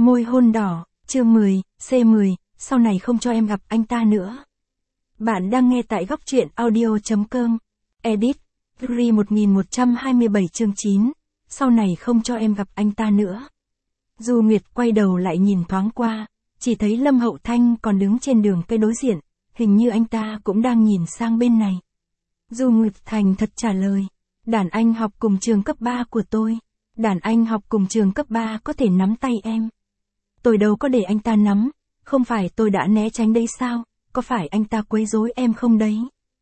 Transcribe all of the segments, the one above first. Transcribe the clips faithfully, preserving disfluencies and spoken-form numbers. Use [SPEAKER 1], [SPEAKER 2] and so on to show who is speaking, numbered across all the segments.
[SPEAKER 1] Môi hôn đỏ, chương mười, C mười, sau này không cho em gặp anh ta nữa. Bạn đang nghe tại góc truyện audio.com. Edit, Free một nghìn một trăm hai mươi bảy chương chín, sau này không cho em gặp anh ta nữa. Du Nguyệt quay đầu lại nhìn thoáng qua, chỉ thấy Lâm Hậu Thanh còn đứng trên đường cây đối diện, hình như anh ta cũng đang nhìn sang bên này. Du Nguyệt thành thật trả lời, đàn anh học cùng trường cấp ba của tôi, đàn anh học cùng trường cấp ba có thể nắm tay em. Tôi đâu có để anh ta nắm, không phải tôi đã né tránh đấy sao, có phải anh ta quấy rối em không đấy?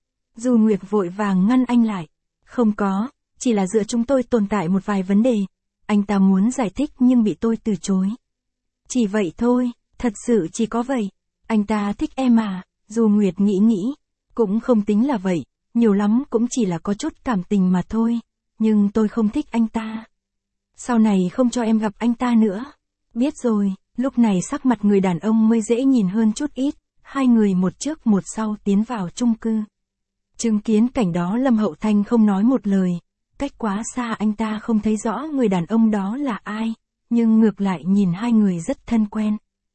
[SPEAKER 1] Du Nguyệt vội vàng ngăn anh lại, không có, chỉ là giữa chúng tôi tồn tại một vài vấn đề, anh ta muốn giải thích nhưng bị tôi từ chối. Chỉ vậy thôi, thật sự chỉ có vậy, anh ta thích em à? Du Nguyệt nghĩ nghĩ, cũng không tính là vậy, nhiều lắm cũng chỉ là có chút cảm tình mà thôi, nhưng tôi không thích anh ta. Sau này không cho em gặp anh ta nữa. Biết rồi, lúc này sắc mặt người đàn ông mới dễ nhìn hơn chút ít, hai người một trước một sau tiến vào chung cư. Chứng kiến cảnh đó Lâm Hậu Thanh không nói một lời, cách quá xa anh ta không thấy rõ người đàn ông đó là ai, nhưng ngược lại nhìn hai người rất thân quen.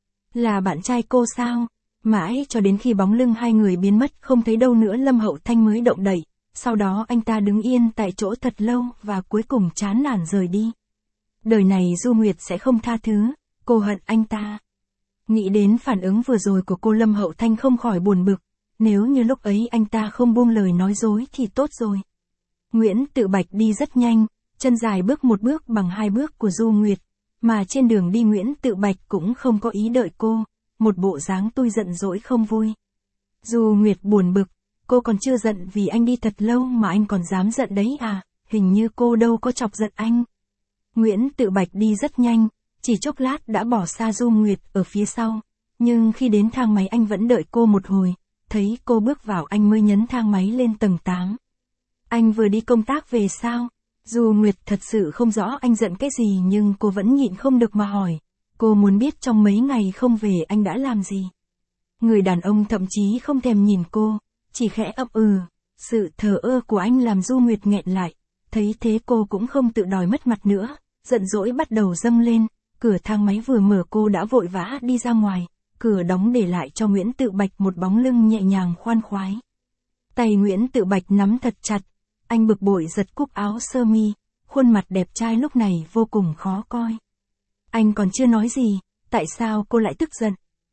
[SPEAKER 1] Là bạn trai cô sao? Mãi cho đến khi bóng lưng hai người biến mất không thấy đâu nữa Lâm Hậu Thanh mới động đậy, sau đó anh ta đứng yên tại chỗ thật lâu và cuối cùng chán nản rời đi. Đời này Du Nguyệt sẽ không tha thứ, cô hận anh ta. Nghĩ đến phản ứng vừa rồi của cô Lâm Hậu Thanh không khỏi buồn bực, nếu như lúc ấy anh ta không buông lời nói dối thì tốt rồi. Nguyễn Tự Bạch đi rất nhanh, chân dài bước một bước bằng hai bước của Du Nguyệt, mà trên đường đi Nguyễn Tự Bạch cũng không có ý đợi cô, một bộ dáng tui giận dỗi không vui. Du Nguyệt buồn bực, cô còn chưa giận vì anh đi thật lâu mà anh còn dám giận đấy à, hình như cô đâu có chọc giận anh. Nguyễn Tự Bạch đi rất nhanh, chỉ chốc lát đã bỏ xa Du Nguyệt ở phía sau, nhưng khi đến thang máy anh vẫn đợi cô một hồi, thấy cô bước vào anh mới nhấn thang máy lên tầng tám. Anh vừa đi công tác về sao? Du Nguyệt thật sự không rõ anh giận cái gì nhưng cô vẫn nhịn không được mà hỏi, cô muốn biết trong mấy ngày không về anh đã làm gì. Người đàn ông thậm chí không thèm nhìn cô, chỉ khẽ ậm ừ, sự thờ ơ của anh làm Du Nguyệt nghẹn lại, thấy thế cô cũng không tự đòi mất mặt nữa. Giận dỗi bắt đầu dâng lên, cửa thang máy vừa mở cô đã vội vã đi ra ngoài, cửa đóng để lại cho Nguyễn Tự Bạch một bóng lưng nhẹ nhàng khoan khoái. Tay Nguyễn Tự Bạch nắm thật chặt, anh bực bội giật cúc áo sơ mi, khuôn mặt đẹp trai lúc này vô cùng khó coi. Anh còn chưa nói gì, tại sao cô lại tức giận?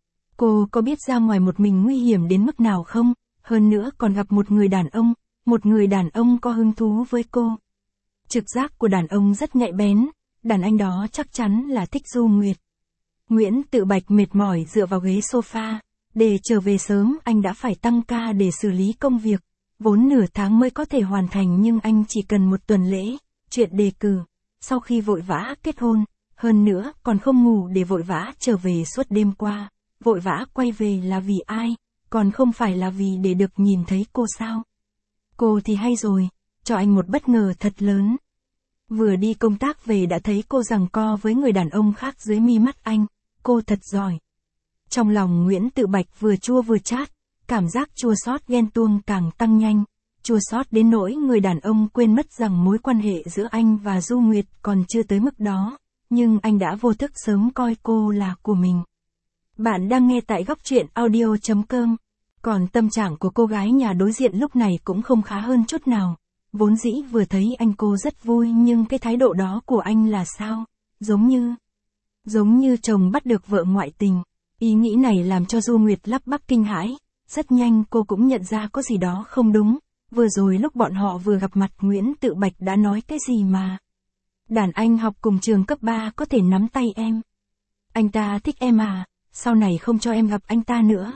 [SPEAKER 1] Cô có biết ra ngoài một mình nguy hiểm đến mức nào không? Hơn nữa còn gặp một người đàn ông, một người đàn ông có hứng thú với cô. Trực giác của đàn ông rất nhạy bén. Đàn anh đó chắc chắn là thích Du Nguyệt. Nguyễn Tự Bạch mệt mỏi dựa vào ghế sofa, để trở về sớm anh đã phải tăng ca để xử lý công việc, vốn nửa tháng mới có thể hoàn thành nhưng anh chỉ cần một tuần lễ, chuyện đề cử, sau khi vội vã kết hôn, hơn nữa còn không ngủ để vội vã trở về suốt đêm qua, vội vã quay về là vì ai, còn không phải là vì để được nhìn thấy cô sao. Cô thì hay rồi, cho anh một bất ngờ thật lớn. Vừa đi công tác về đã thấy cô giằng co với người đàn ông khác dưới mi mắt anh, cô thật giỏi. Trong lòng Nguyễn Tự Bạch vừa chua vừa chát, cảm giác chua xót ghen tuông càng tăng nhanh, chua xót đến nỗi người đàn ông quên mất rằng mối quan hệ giữa anh và Du Nguyệt còn chưa tới mức đó, nhưng anh đã vô thức sớm coi cô là của mình. Bạn đang nghe tại góc truyện audio.com, còn tâm trạng của cô gái nhà đối diện lúc này cũng không khá hơn chút nào. Vốn dĩ vừa thấy anh cô rất vui nhưng cái thái độ đó của anh là sao? Giống như... Giống như chồng bắt được vợ ngoại tình. Ý nghĩ này làm cho Du Nguyệt lắp bắp kinh hãi. Rất nhanh cô cũng nhận ra có gì đó không đúng. Vừa rồi lúc bọn họ vừa gặp mặt Nguyễn Tự Bạch đã nói cái gì mà. Đàn anh học cùng trường cấp ba có thể nắm tay em. Anh ta thích em à, sau này không cho em gặp anh ta nữa.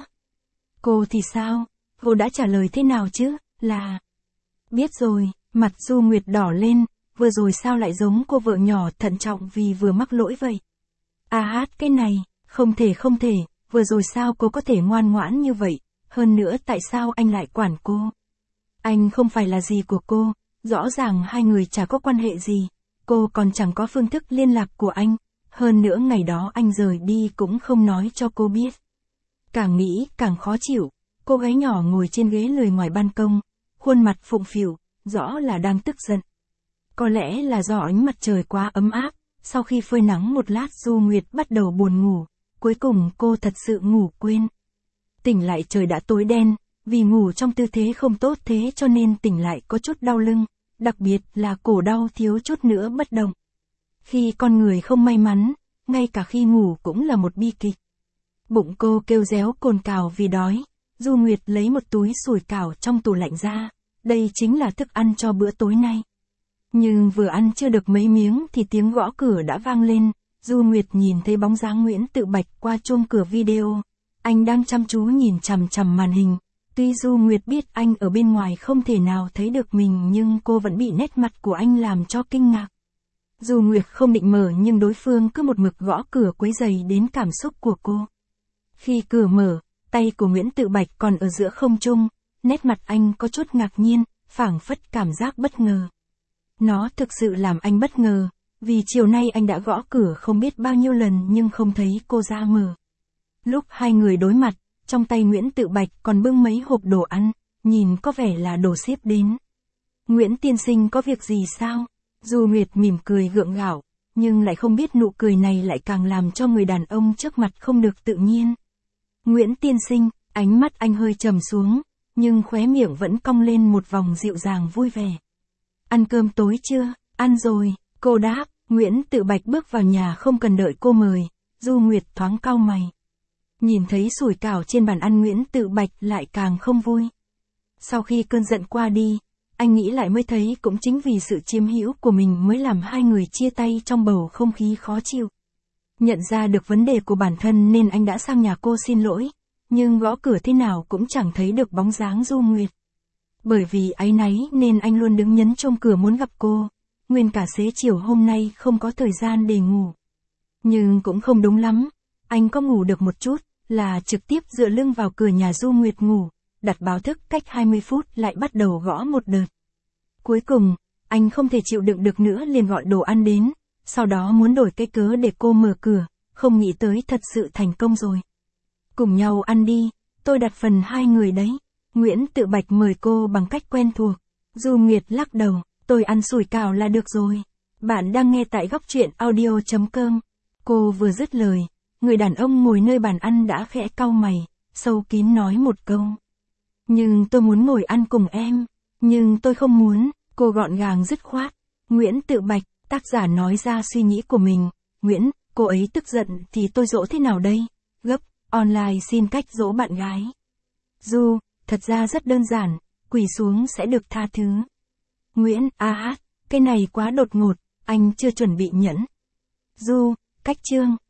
[SPEAKER 1] Cô thì sao? Cô đã trả lời thế nào chứ? Là... Biết rồi, mặt Du Nguyệt đỏ lên, vừa rồi sao lại giống cô vợ nhỏ thận trọng vì vừa mắc lỗi vậy? À hát cái này, không thể không thể, vừa rồi sao cô có thể ngoan ngoãn như vậy, hơn nữa tại sao anh lại quản cô? Anh không phải là gì của cô, rõ ràng hai người chả có quan hệ gì, cô còn chẳng có phương thức liên lạc của anh, hơn nữa ngày đó anh rời đi cũng không nói cho cô biết. Càng nghĩ càng khó chịu, cô gái nhỏ ngồi trên ghế lười ngoài ban công. Khuôn mặt phụng phịu, rõ là đang tức giận. Có lẽ là do ánh mặt trời quá ấm áp, Sau khi phơi nắng một lát Du Nguyệt bắt đầu buồn ngủ, cuối cùng cô thật sự ngủ quên. Tỉnh lại trời đã tối đen, vì ngủ trong tư thế không tốt thế cho nên tỉnh lại có chút đau lưng, đặc biệt là cổ đau thiếu chút nữa bất động. Khi con người không may mắn, ngay cả khi ngủ cũng là một bi kịch. Bụng cô kêu réo cồn cào vì đói, Du Nguyệt lấy một túi sủi cảo trong tủ lạnh ra, đây chính là thức ăn cho bữa tối nay. Nhưng vừa ăn chưa được mấy miếng thì tiếng gõ cửa đã vang lên, Du Nguyệt nhìn thấy bóng dáng Nguyễn Tự Bạch qua chuông cửa video. Anh đang chăm chú nhìn chằm chằm màn hình, tuy Du Nguyệt biết anh ở bên ngoài không thể nào thấy được mình nhưng cô vẫn bị nét mặt của anh làm cho kinh ngạc. Du Nguyệt không định mở nhưng đối phương cứ một mực gõ cửa quấy rầy đến cảm xúc của cô. Khi cửa mở, tay của Nguyễn Tự Bạch còn ở giữa không trung, nét mặt anh có chút ngạc nhiên, phảng phất cảm giác bất ngờ. Nó thực sự làm anh bất ngờ, vì chiều nay anh đã gõ cửa không biết bao nhiêu lần nhưng không thấy cô ra mở. Lúc hai người đối mặt, trong tay Nguyễn Tự Bạch còn bưng mấy hộp đồ ăn, nhìn có vẻ là đồ ship đến. Nguyễn tiên sinh có việc gì sao? Du Nguyệt mỉm cười gượng gạo, nhưng lại không biết nụ cười này lại càng làm cho người đàn ông trước mặt không được tự nhiên. Nguyễn tiên sinh, ánh mắt anh hơi trầm xuống, nhưng khóe miệng vẫn cong lên một vòng dịu dàng vui vẻ. Ăn cơm tối chưa? Ăn rồi, cô đáp. Nguyễn Tự Bạch bước vào nhà không cần đợi cô mời, Du Nguyệt thoáng cau mày. Nhìn thấy sủi cảo trên bàn ăn Nguyễn Tự Bạch lại càng không vui. Sau khi cơn giận qua đi, anh nghĩ lại mới thấy cũng chính vì sự chiếm hữu của mình mới làm hai người chia tay trong bầu không khí khó chịu. Nhận ra được vấn đề của bản thân nên anh đã sang nhà cô xin lỗi, nhưng gõ cửa thế nào cũng chẳng thấy được bóng dáng Du Nguyệt. Bởi vì áy náy nên anh luôn đứng nhấn trong cửa muốn gặp cô, nguyên cả xế chiều hôm nay không có thời gian để ngủ. Nhưng cũng không đúng lắm, anh có ngủ được một chút, là trực tiếp dựa lưng vào cửa nhà Du Nguyệt ngủ, đặt báo thức cách hai mươi phút lại bắt đầu gõ một đợt. Cuối cùng, anh không thể chịu đựng được nữa liền gọi đồ ăn đến, sau đó muốn đổi cái cớ để cô mở cửa, không nghĩ tới thật sự thành công rồi. Cùng nhau ăn đi, tôi đặt phần hai người đấy. Nguyễn Tự Bạch mời cô bằng cách quen thuộc. Du Nguyệt lắc đầu, tôi ăn sủi cảo là được rồi. Bạn đang nghe tại góc truyện audio chấm com. Cô vừa dứt lời, người đàn ông ngồi nơi bàn ăn đã khẽ cau mày, sâu kín nói một câu. Nhưng tôi muốn ngồi ăn cùng em. Nhưng tôi không muốn, cô gọn gàng dứt khoát. Nguyễn Tự Bạch, tác giả nói ra suy nghĩ của mình. Nguyễn, cô ấy tức giận thì tôi dỗ thế nào đây? Gấp, online xin cách dỗ bạn gái. Du, thật ra rất đơn giản, quỳ xuống sẽ được tha thứ. Nguyễn, a hát, cái này quá đột ngột, anh chưa chuẩn bị nhẫn. Du, cách chương.